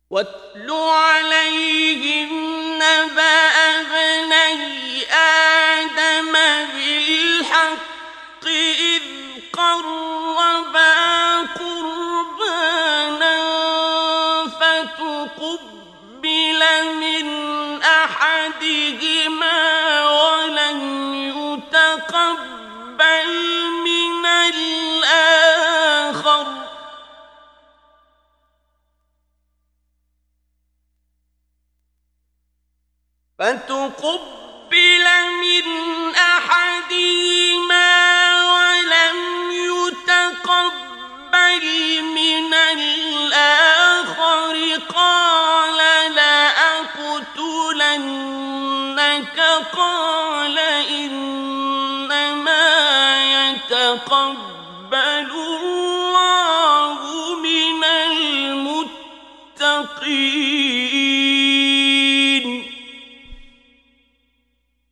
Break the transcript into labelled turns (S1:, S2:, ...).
S1: واتل عليهم نبأ ابني آدم بالحق إذ قربا قربانا فتقبل من أحدهما ولم يتقبل من الآخر قال لأقتلنك قال إنما يتقبل الله من المتقين